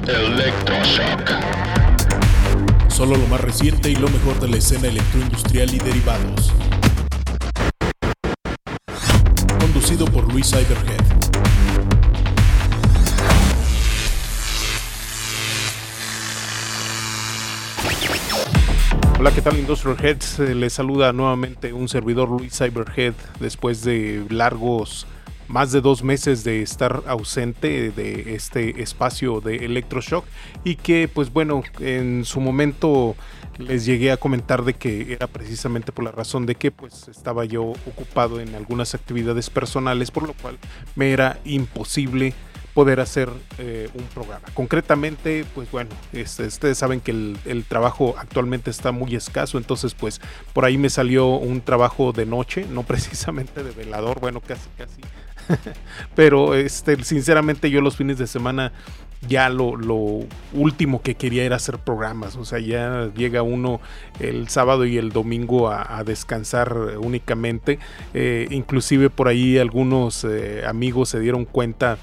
Electroshock. Solo lo más reciente y lo mejor de la escena electroindustrial y derivados. Conducido por Luis Cyberhead. Hola, ¿qué tal, Industrial Heads? Les saluda nuevamente un servidor, Luis Cyberhead, después de más de 2 meses de estar ausente de este espacio de Electroshock, y que pues bueno, en su momento les llegué a comentar de que era precisamente por la razón de que pues estaba yo ocupado en algunas actividades personales, por lo cual me era imposible poder hacer un programa. Concretamente, pues bueno, ustedes saben que el trabajo actualmente está muy escaso, entonces pues por ahí me salió un trabajo de noche, no precisamente de velador, bueno, casi pero sinceramente yo los fines de semana ya lo último que quería era hacer programas. O sea, ya llega uno el sábado y el domingo a descansar únicamente. Inclusive por ahí algunos amigos se dieron cuenta.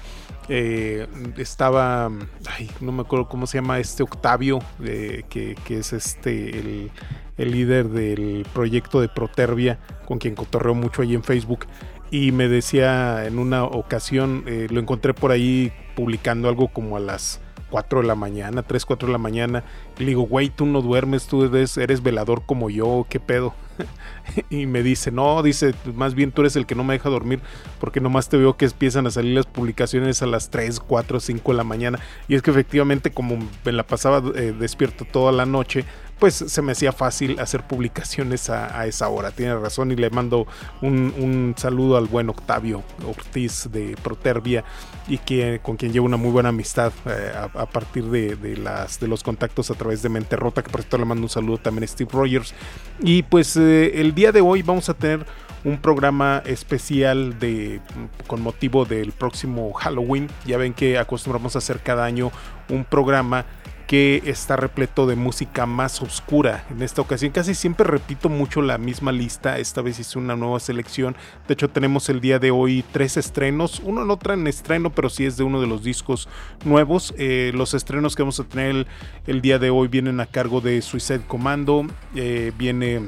No me acuerdo cómo se llama Octavio, que es el líder del proyecto de Protervia, con quien cotorreo mucho ahí en Facebook, y me decía en una ocasión, lo encontré por ahí publicando algo como a las 4 de la mañana, 3, 4 de la mañana, y le digo, güey, tú no duermes, tú eres velador como yo, ¿qué pedo? Y me dice, no, más bien tú eres el que no me deja dormir, porque nomás te veo que empiezan a salir las publicaciones a las 3, 4, 5 de la mañana, y es que efectivamente como me la pasaba despierto toda la noche, pues se me hacía fácil hacer publicaciones a esa hora. Tiene razón, y le mando un saludo al buen Octavio Ortiz de Protervia, y con quien llevo una muy buena amistad a partir de los contactos a través de Mente Rota, que por cierto le mando un saludo también a Steve Rogers. Y pues el día de hoy vamos a tener un programa especial con motivo del próximo Halloween. Ya ven que acostumbramos a hacer cada año un programa que está repleto de música más oscura. En esta ocasión casi siempre repito mucho la misma lista. Esta vez hice una nueva selección. De hecho, tenemos el día de hoy 3 estrenos. Uno no trae en estreno, pero sí es de uno de los discos nuevos. Los estrenos que vamos a tener el día de hoy vienen a cargo de Suicide Commando. Viene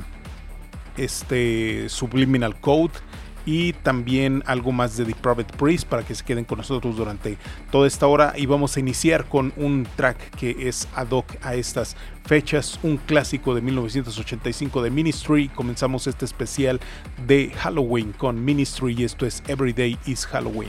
Subliminal Code, y también algo más de Depraved Priest, para que se queden con nosotros durante toda esta hora. Y vamos a iniciar con un track que es ad hoc a estas fechas, un clásico de 1985 de Ministry. Comenzamos este especial de Halloween con Ministry, y esto es Every Day is Halloween.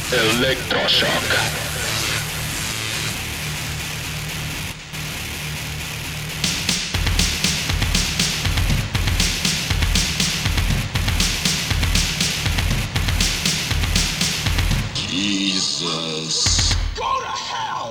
Electroshock. Jesus. Go to hell!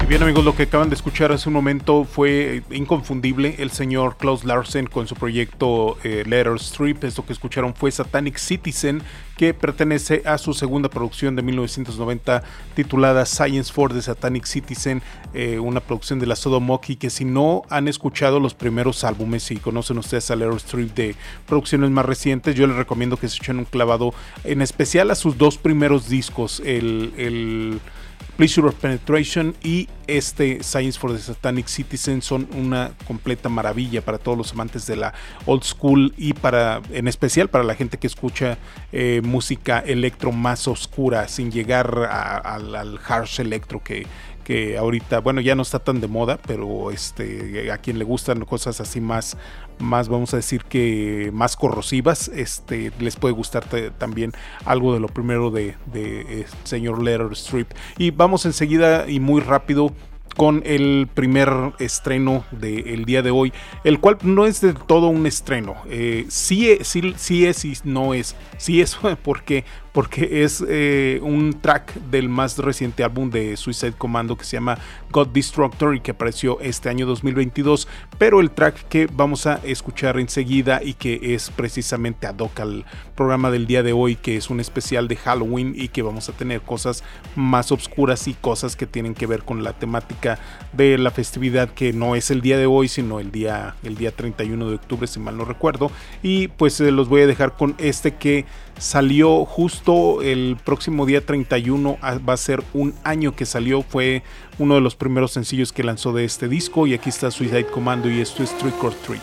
Bien amigos, lo que acaban de escuchar hace un momento fue inconfundible. El señor Klaus Larsen con su proyecto Letter Strip. Esto que escucharon fue Satanic Citizen, que pertenece a su segunda producción de 1990 titulada Science for the Satanic Citizen, una producción de la Sodomok. Y que si no han escuchado los primeros álbumes y conocen ustedes a Letter Strip de producciones más recientes, yo les recomiendo que se echen un clavado, en especial a sus dos primeros discos, el Pleasure of Penetration y Science for the Satanic Citizen. Son una completa maravilla para todos los amantes de la old school y en especial para la gente que escucha música electro más oscura, sin llegar al harsh electro que ahorita, bueno, ya no está tan de moda, pero a quien le gustan cosas así más vamos a decir que más corrosivas, les puede gustar también algo de lo primero de señor Letter Strip. Y vamos enseguida y muy rápido con el primer estreno del día de hoy, el cual no es del todo un estreno. Sí es y no es. Sí es porque es un track del más reciente álbum de Suicide Commando que se llama God Destructor y que apareció este año 2022, pero el track que vamos a escuchar enseguida y que es precisamente ad hoc al programa del día de hoy, que es un especial de Halloween y que vamos a tener cosas más oscuras y cosas que tienen que ver con la temática de la festividad, que no es el día de hoy sino el día 31 de octubre, si mal no recuerdo. Y pues los voy a dejar con que salió justo el próximo día 31, va a ser un año que salió, fue uno de los primeros sencillos que lanzó de este disco. Y aquí está Suicide Commando y esto es Trick or Treat.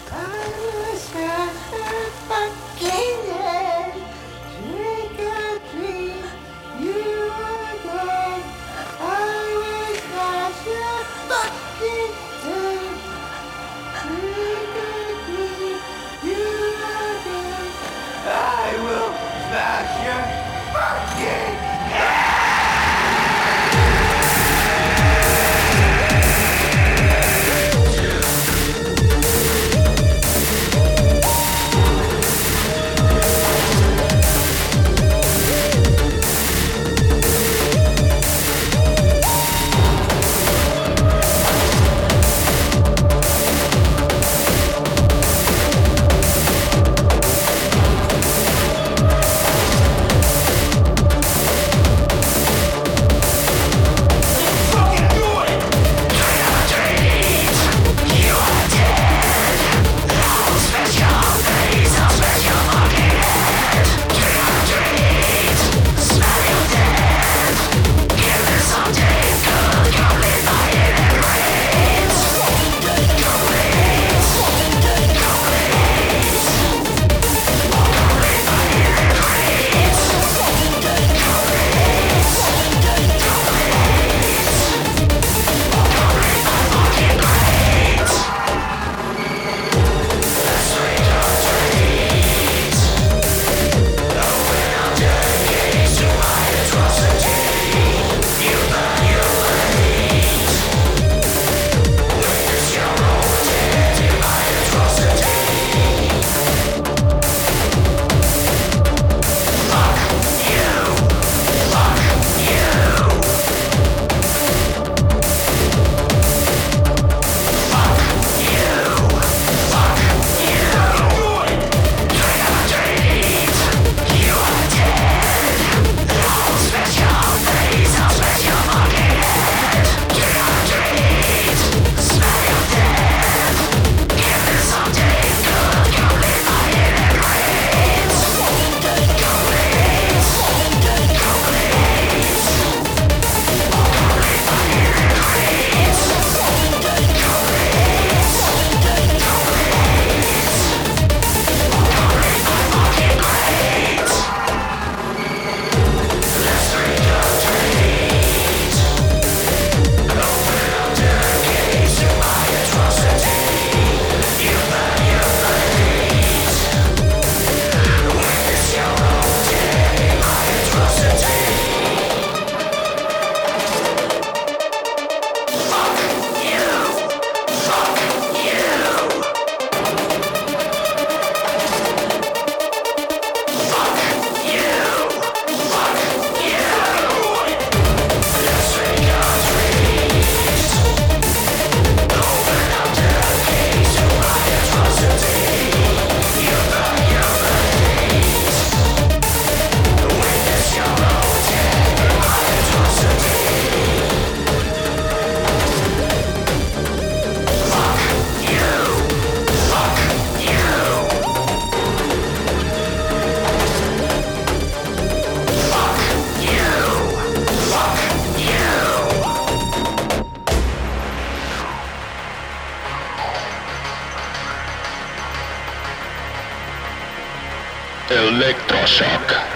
Electroshock.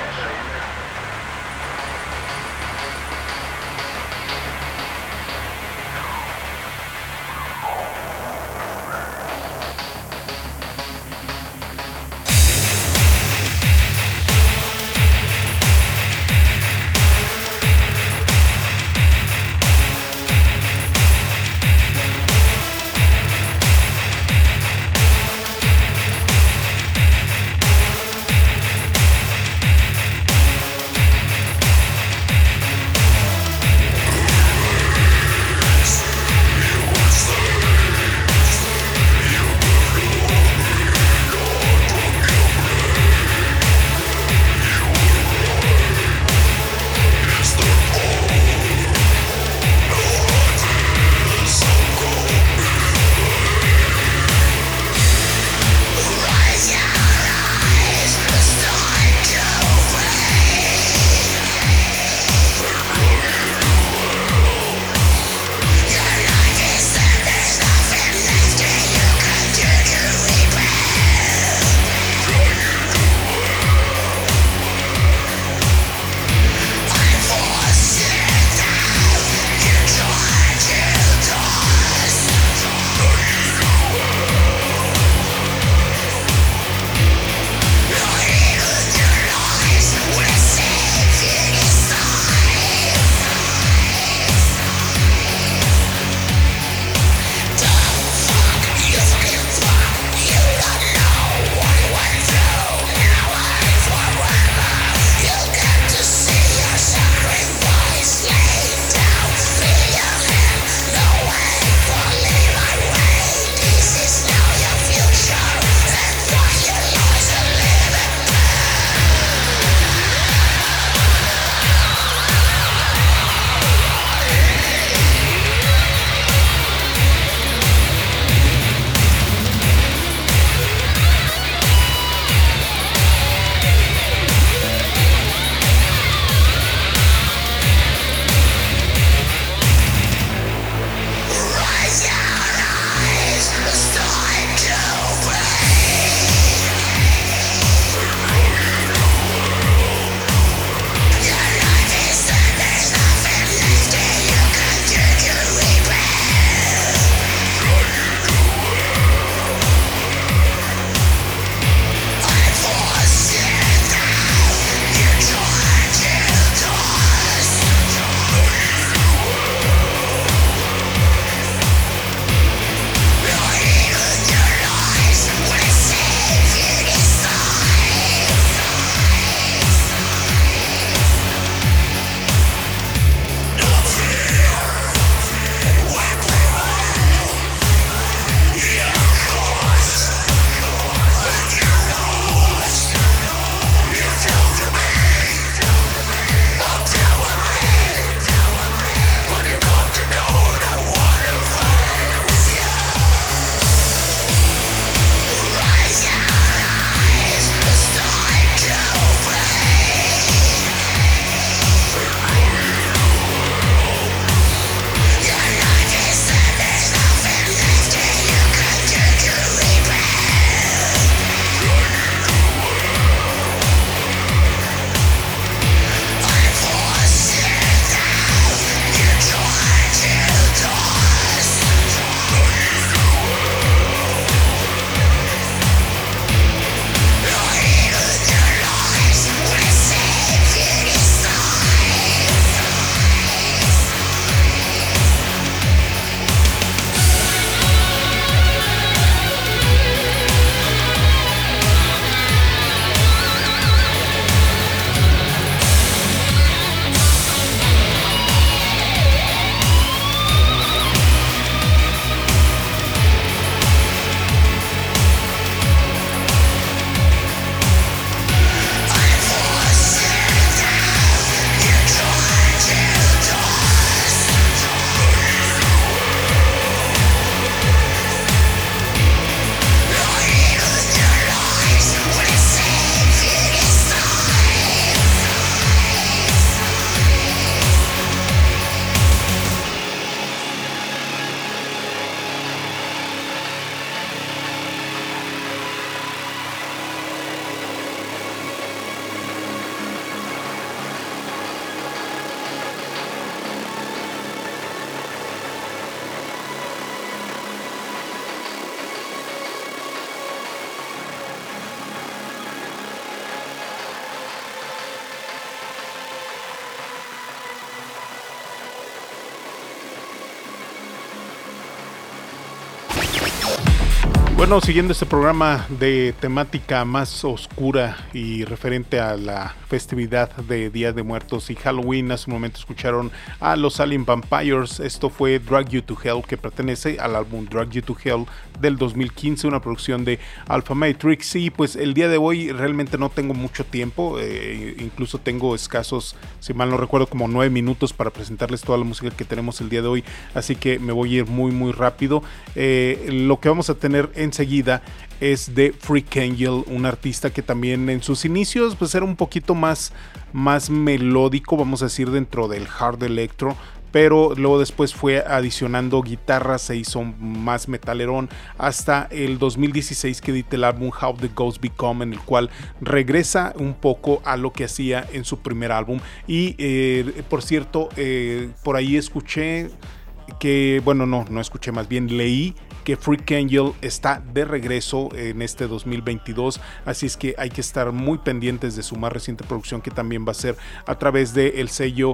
Bueno, siguiendo este programa de temática más oscura y referente a la festividad de Día de Muertos y Halloween, hace un momento escucharon a los Alien Vampires. Esto fue Drag You to Hell, que pertenece al álbum Drag You to Hell del 2015, una producción de Alpha Matrix. Y pues el día de hoy realmente no tengo mucho tiempo, incluso tengo escasos, si mal no recuerdo, como 9 minutos para presentarles toda la música que tenemos el día de hoy, así que me voy a ir muy rápido. Lo que vamos a tener enseguida es de Freak Angel, un artista que también en sus inicios pues era un poquito más melódico, vamos a decir, dentro del hard electro, pero luego después fue adicionando guitarras, se hizo más metalerón hasta el 2016 que edita el álbum How the Ghosts Become, en el cual regresa un poco a lo que hacía en su primer álbum. Y por cierto, por ahí escuché que, bueno, no escuché, más bien leí que Freak Angel está de regreso en este 2022, así es que hay que estar muy pendientes de su más reciente producción, que también va a ser a través del sello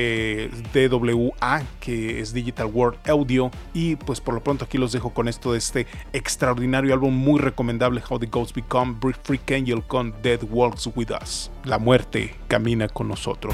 DWA, que es Digital World Audio. Y pues por lo pronto aquí los dejo con esto de este extraordinario álbum muy recomendable, How the Ghosts Become, Freak Angel con Death Walks With Us. La muerte camina con nosotros.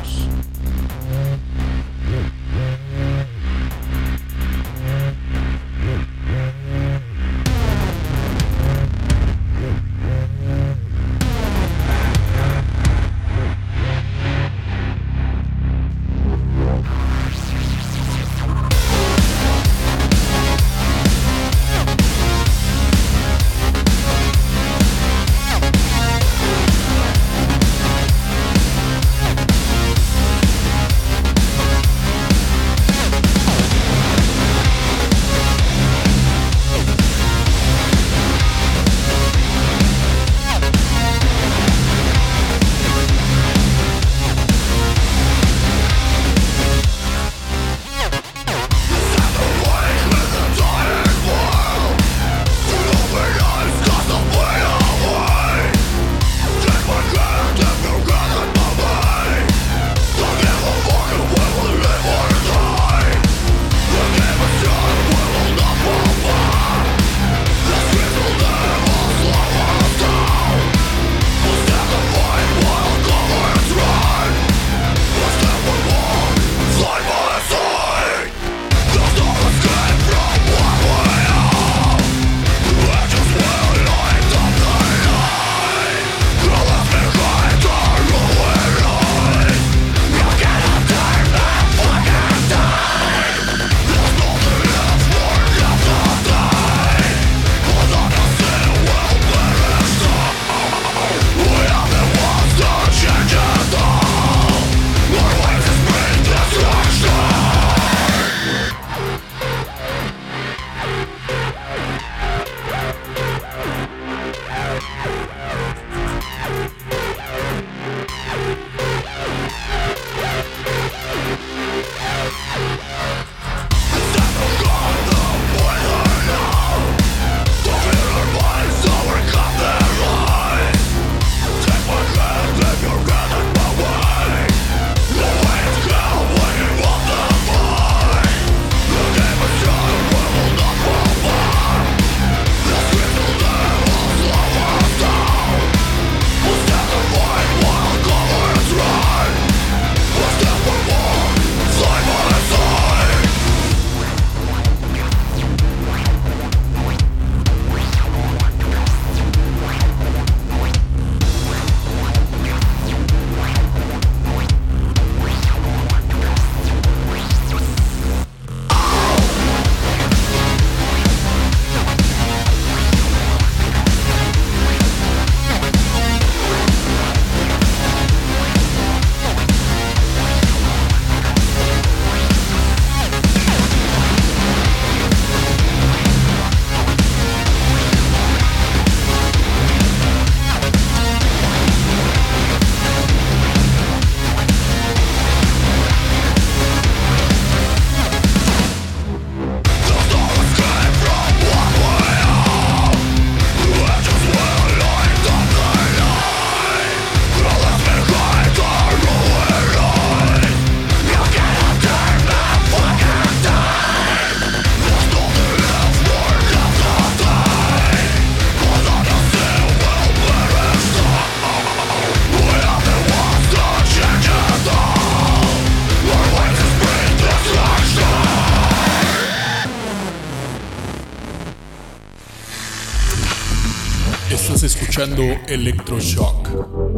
escuchando Electroshock.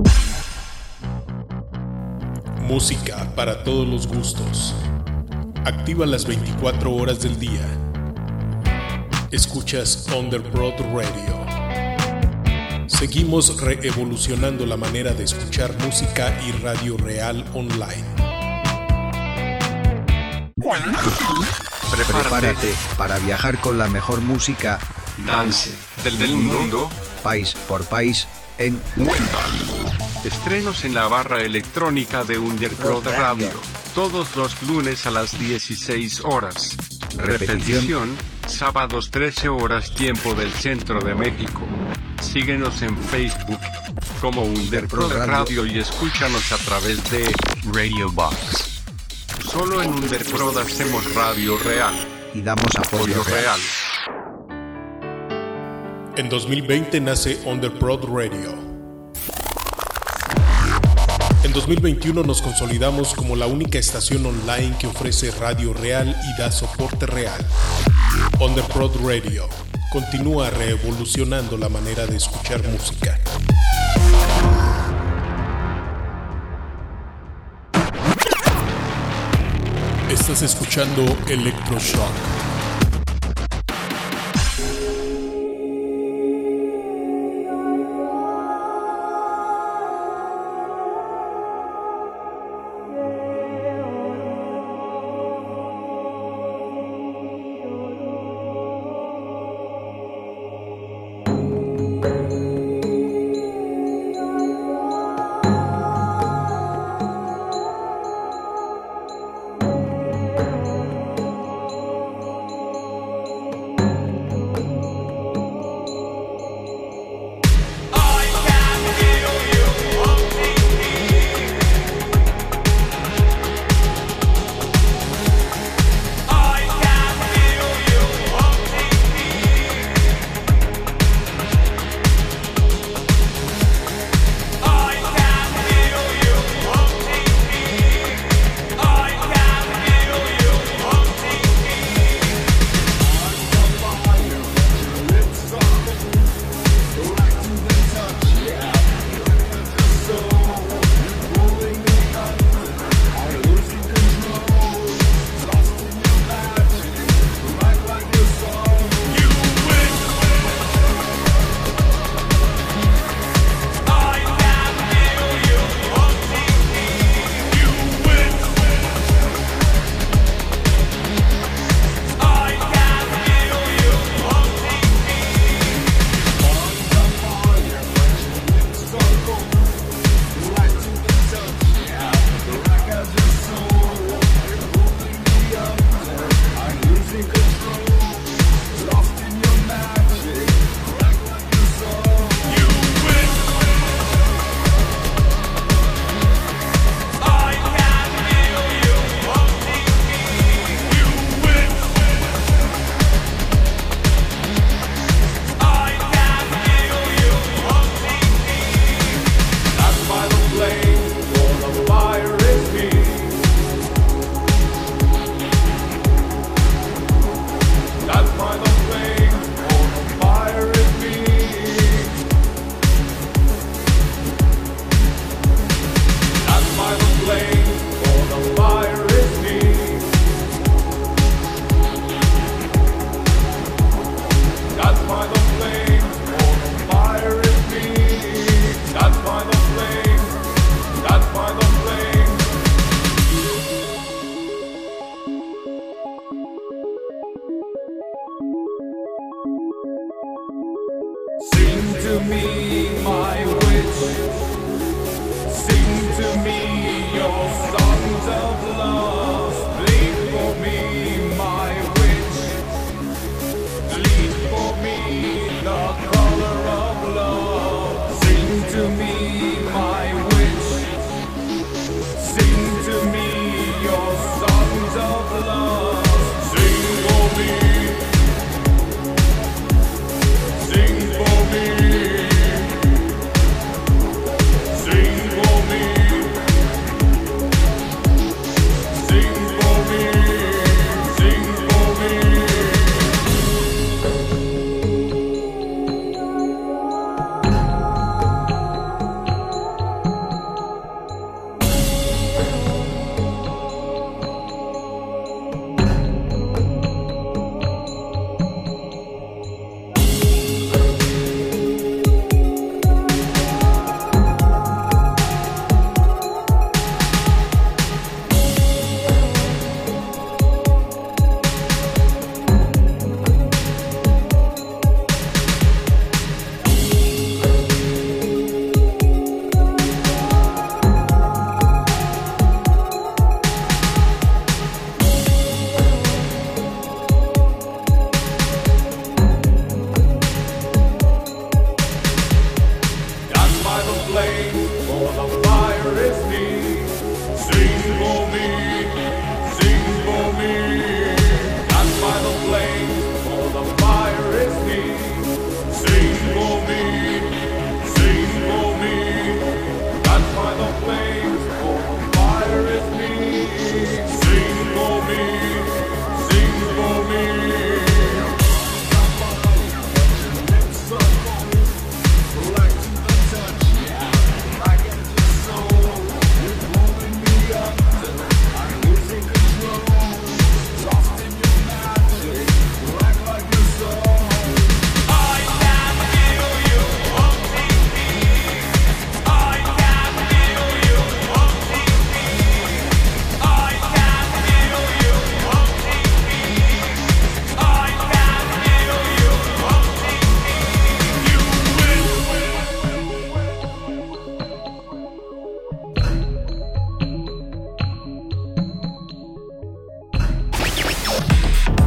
Música para todos los gustos. Activa las 24 horas del día. Escuchas Underprod Radio. Seguimos reevolucionando la manera de escuchar música y radio real online. Prepárate para viajar con la mejor música dance del mundo, país por país, en estrenos en la barra electrónica de Underprod Radio, todos los lunes a las 16 horas. Repetición, sábados 13 horas tiempo del centro de México. Síguenos en Facebook como Underprod Radio y escúchanos a través de Radio Box. Solo en Underprod hacemos radio real. Y damos apoyo real. En 2020 nace Underprod Radio. En 2021 nos consolidamos como la única estación online que ofrece radio real y da soporte real. Underprod Radio continúa reevolucionando la manera de escuchar música. Estás escuchando Electroshock.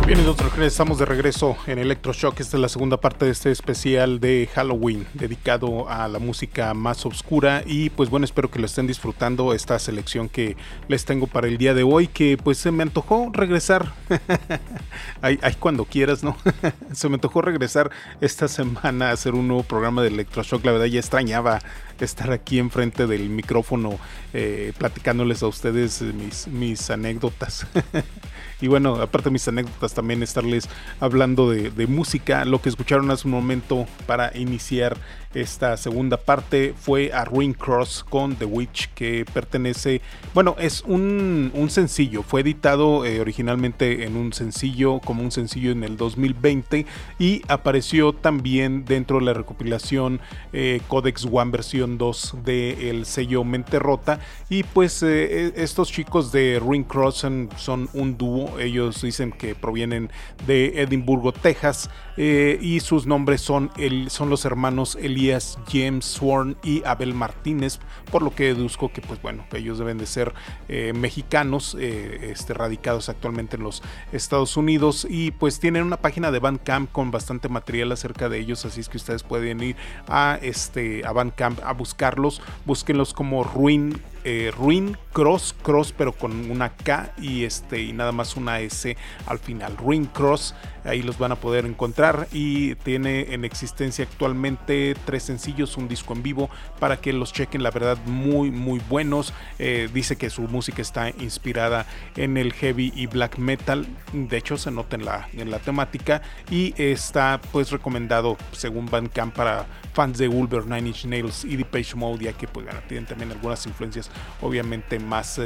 Bien, nosotros estamos de regreso en Electroshock. Esta es la segunda parte de este especial de Halloween dedicado a la música más oscura y pues bueno, espero que lo estén disfrutando esta selección que les tengo para el día de hoy, que pues se me antojó regresar ay, cuando quieras, ¿no? Se me antojó regresar esta semana a hacer un nuevo programa de Electroshock. La verdad ya extrañaba estar aquí enfrente del micrófono platicándoles a ustedes mis anécdotas. Y bueno, aparte de mis anécdotas, también estarles hablando de música. Lo que escucharon hace un momento para iniciar esta segunda parte fue a Ruin Cross con The Witch, que pertenece, bueno, es un sencillo. Fue editado originalmente en un sencillo, como un sencillo en el 2020, y apareció también dentro de la recopilación Codex One versión 2 del sello Mente Rota. Y pues estos chicos de Ruin Cross son un dúo. Ellos dicen que provienen de Edimburgo, Texas, y sus nombres son los hermanos Elías James Sworn y Abel Martínez, por lo que deduzco que pues bueno, ellos deben de ser mexicanos, radicados actualmente en los Estados Unidos, y pues tienen una página de Bandcamp con bastante material acerca de ellos, así es que ustedes pueden ir a Bandcamp a buscarlos. Búsquenlos como Ruin Cross, pero con una K y nada más una S al final. Ruin Cross, ahí los van a poder encontrar, y tiene en existencia actualmente 3 sencillos, un disco en vivo para que los chequen. La verdad, muy muy buenos. Dice que su música está inspirada en el heavy y black metal, de hecho se nota en la temática, y está pues recomendado según Bandcamp para fans de Ulver, Nine Inch Nails y Depeche Mode, ya que pues tienen también algunas influencias obviamente más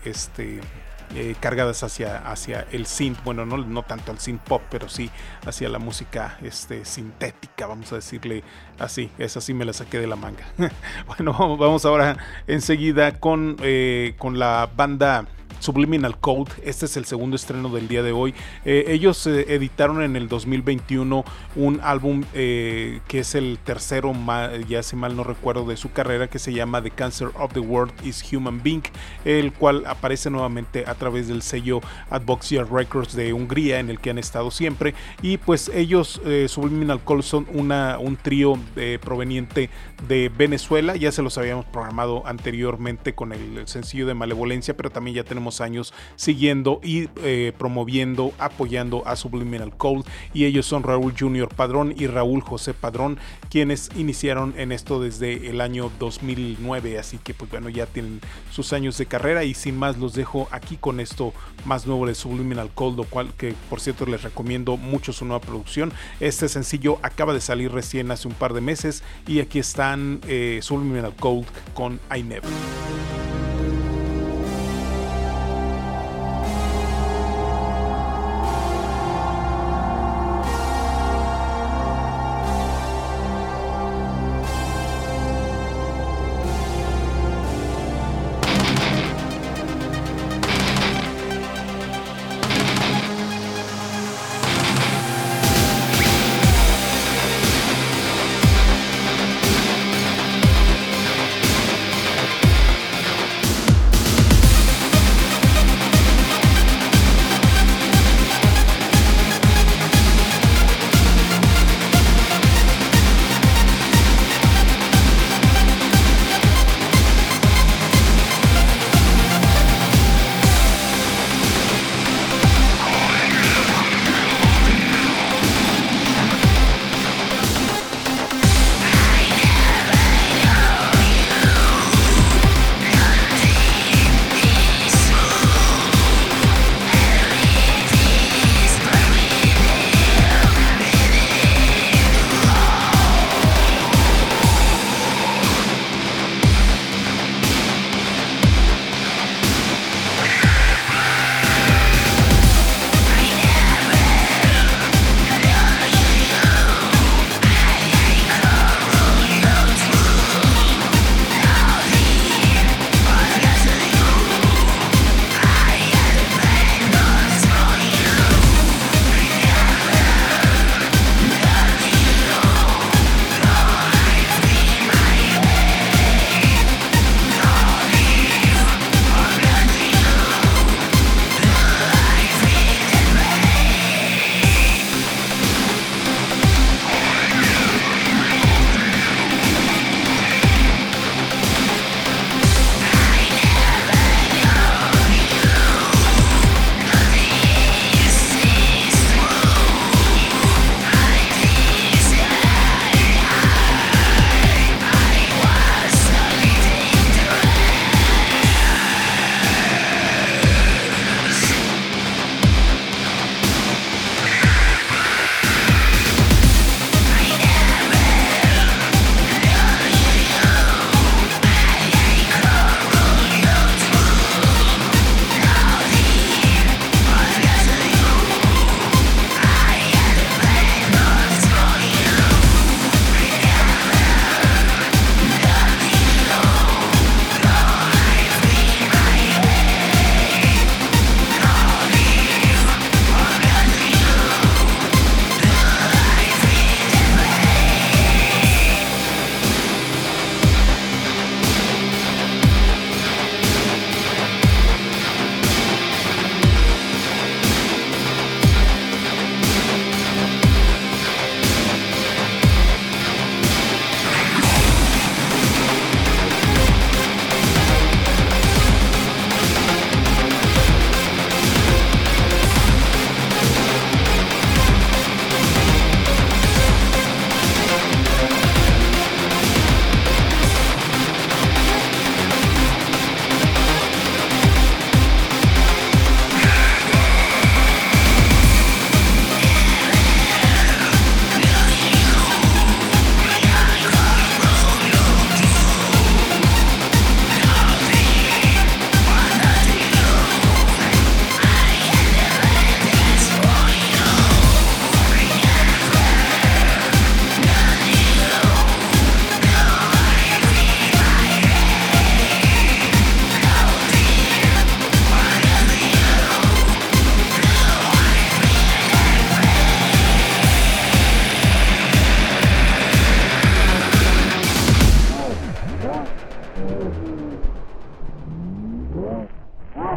cargadas hacia el synth, bueno, no tanto al synth pop, pero sí hacia la música sintética, vamos a decirle así. Esa sí me la saqué de la manga. Bueno, vamos ahora enseguida con la banda Subliminal Code. Este es el segundo estreno del día de hoy. Ellos editaron en el 2021 un álbum que es el tercero, ya si mal no recuerdo, de su carrera, que se llama The Cancer of the World is Human Being, el cual aparece nuevamente a través del sello Advoxia Records de Hungría, en el que han estado siempre. Y pues ellos, Subliminal Code, son un trío proveniente de Venezuela. Ya se los habíamos programado anteriormente con el sencillo de Malevolencia, pero también ya tenemos años siguiendo y promoviendo, apoyando a Subliminal Code, y ellos son Raúl Junior Padrón y Raúl José Padrón, quienes iniciaron en esto desde el año 2009, así que pues bueno, ya tienen sus años de carrera. Y sin más, los dejo aquí con esto más nuevo de Subliminal Code, lo cual, que por cierto les recomiendo mucho su nueva producción. Este sencillo acaba de salir recién hace un par de meses, y aquí están Subliminal Code con I Never.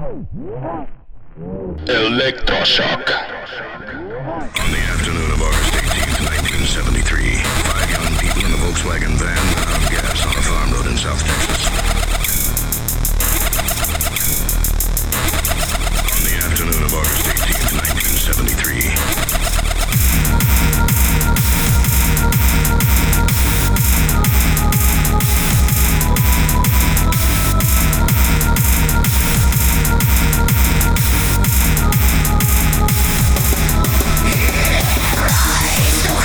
Electroshock. On the afternoon of August 18th, 1973, 5 young people in a Volkswagen van ran out of gas on a farm road in South Texas. On the afternoon of August 18th, 1973.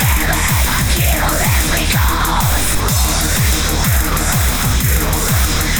Kill every cause.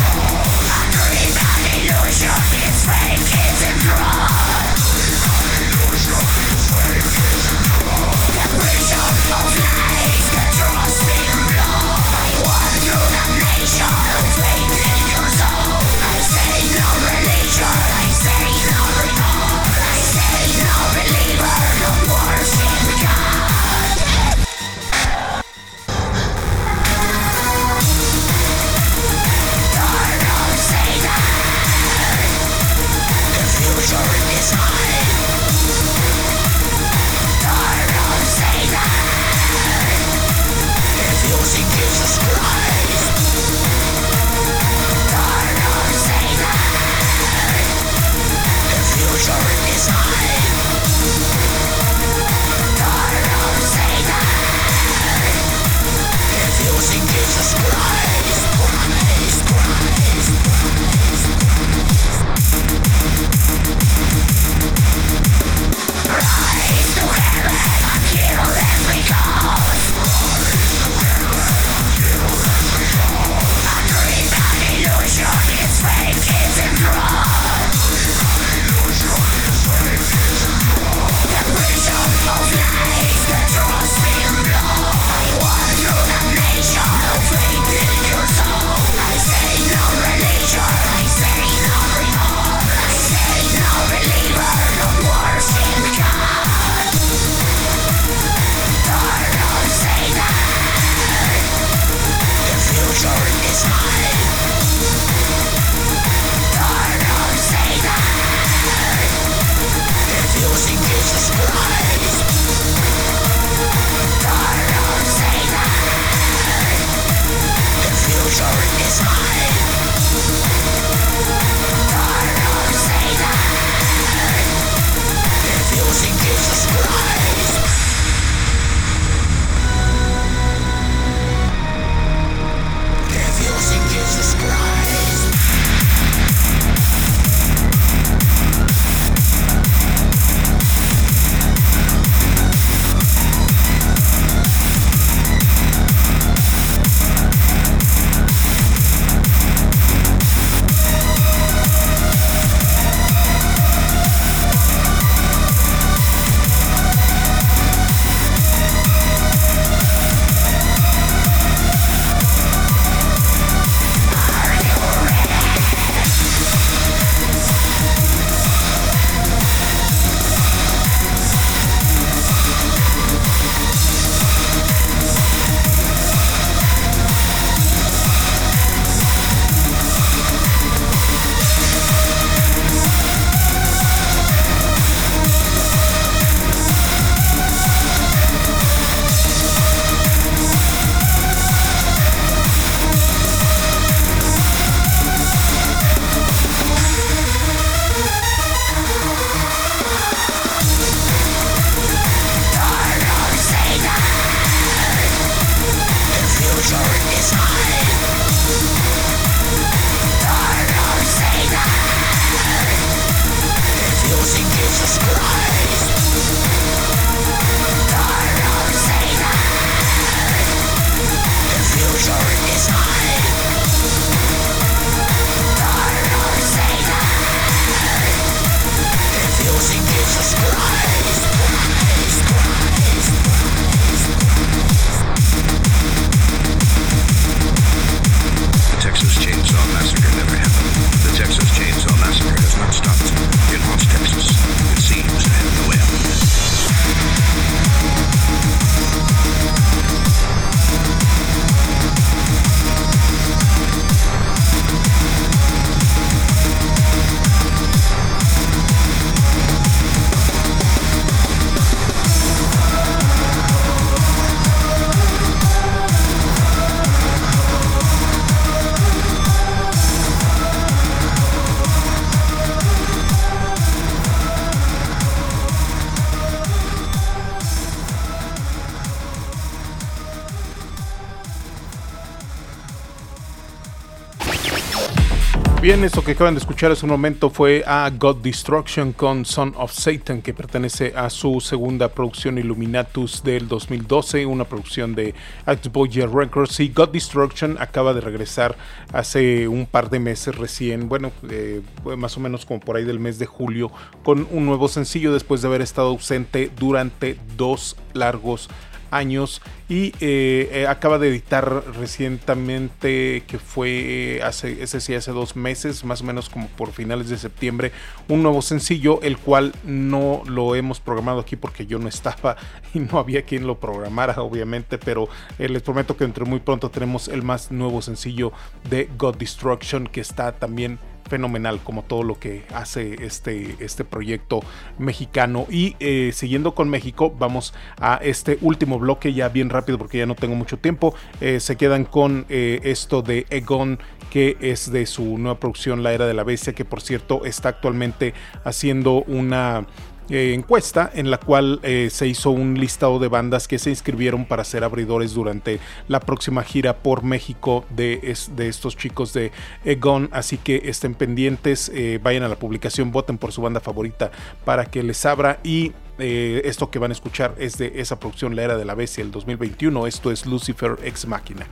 bien, esto que acaban de escuchar hace un momento fue a God Destruction con Son of Satan, que pertenece a su segunda producción Illuminatus del 2012, una producción de Axboyer Records. Y God Destruction acaba de regresar hace un par de meses recién, más o menos como por ahí del mes de julio, con un nuevo sencillo después de haber estado ausente durante 2 largos años, y acaba de editar recientemente, que fue hace 2 meses, más o menos como por finales de septiembre, un nuevo sencillo, el cual no lo hemos programado aquí porque yo no estaba y no había quien lo programara, obviamente, pero les prometo que dentro de muy pronto tenemos el más nuevo sencillo de God Destruction, que está también fenomenal, como todo lo que hace este proyecto mexicano. Y siguiendo con México, vamos a este último bloque ya bien rápido porque ya no tengo mucho tiempo. Se quedan con esto de Egon, que es de su nueva producción La Era de la Bestia, que por cierto está actualmente haciendo una encuesta en la cual se hizo un listado de bandas que se inscribieron para ser abridores durante la próxima gira por México de estos chicos de Egon, así que estén pendientes, vayan a la publicación, voten por su banda favorita para que les abra. Y esto que van a escuchar es de esa producción La Era de la Bestia del 2021. Esto es Lucifer Ex Machina.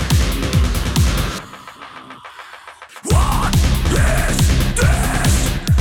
What is this?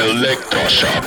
Electroshock.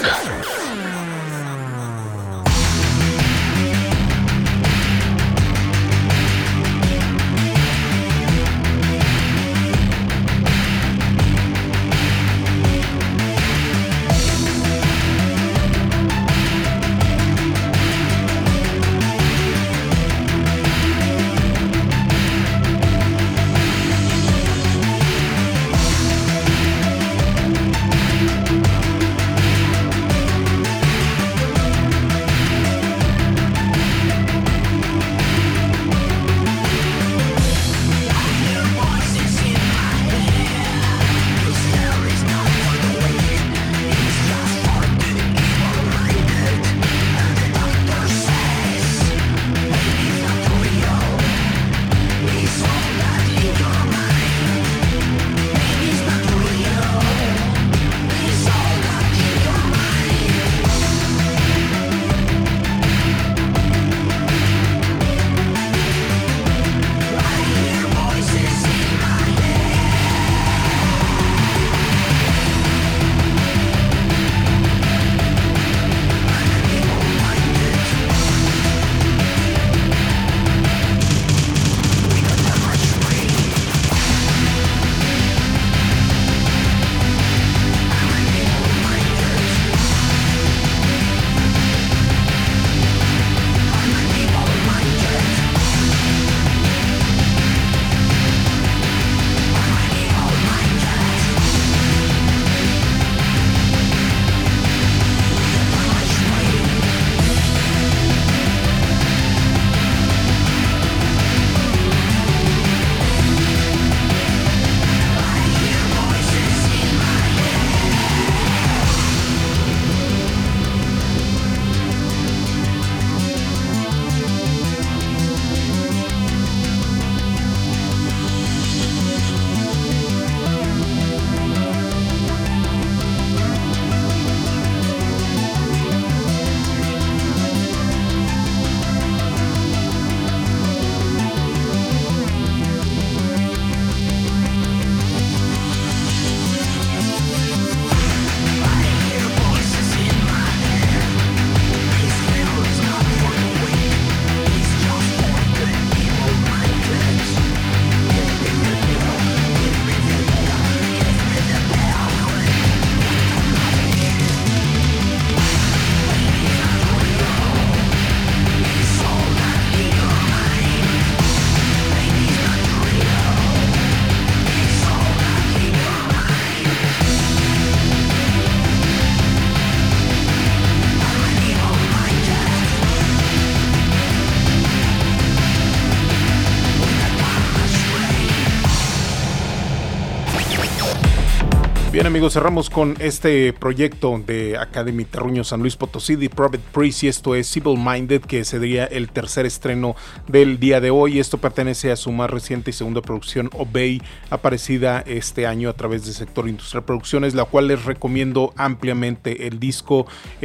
Bien, amigos, cerramos con este proyecto de Academy Terruño San Luis Potosí, The Prophet Priest, y esto es Evil Minded, que sería el tercer estreno del día de hoy. Esto pertenece a su más reciente y segunda producción, Obey, aparecida este año a través de Sector Industrial Producciones, la cual les recomiendo ampliamente. El disco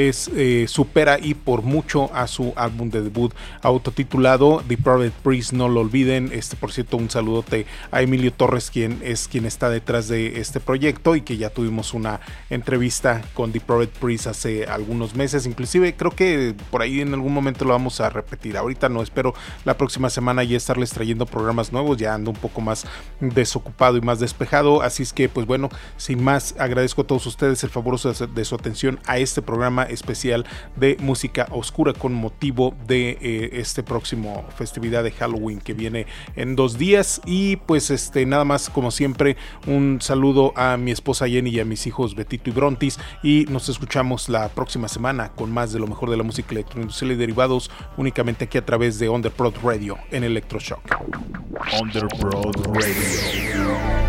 supera y por mucho a su álbum de debut autotitulado The Prophet Priest, no lo olviden. Por cierto, un saludote a Emilio Torres, quien está detrás de este proyecto, y que ya tuvimos una entrevista con The Prophet Priest hace algunos meses. Inclusive creo que por ahí en algún momento lo vamos a repetir. Ahorita no, espero la próxima semana ya estarles trayendo programas nuevos. Ya ando un poco más desocupado y más despejado, así es que pues bueno, sin más, agradezco a todos ustedes el favor de su atención a este programa especial de música oscura con motivo de este próximo festividad de Halloween que viene en 2 días. Y pues nada más, como siempre, un saludo a mi esposa Jenny y a mis hijos Betito y Brontis, y nos escuchamos la próxima semana con más de lo mejor de la música electroindustrial y derivados, únicamente aquí a través de Underprod Radio en Electroshock. Underprod Radio.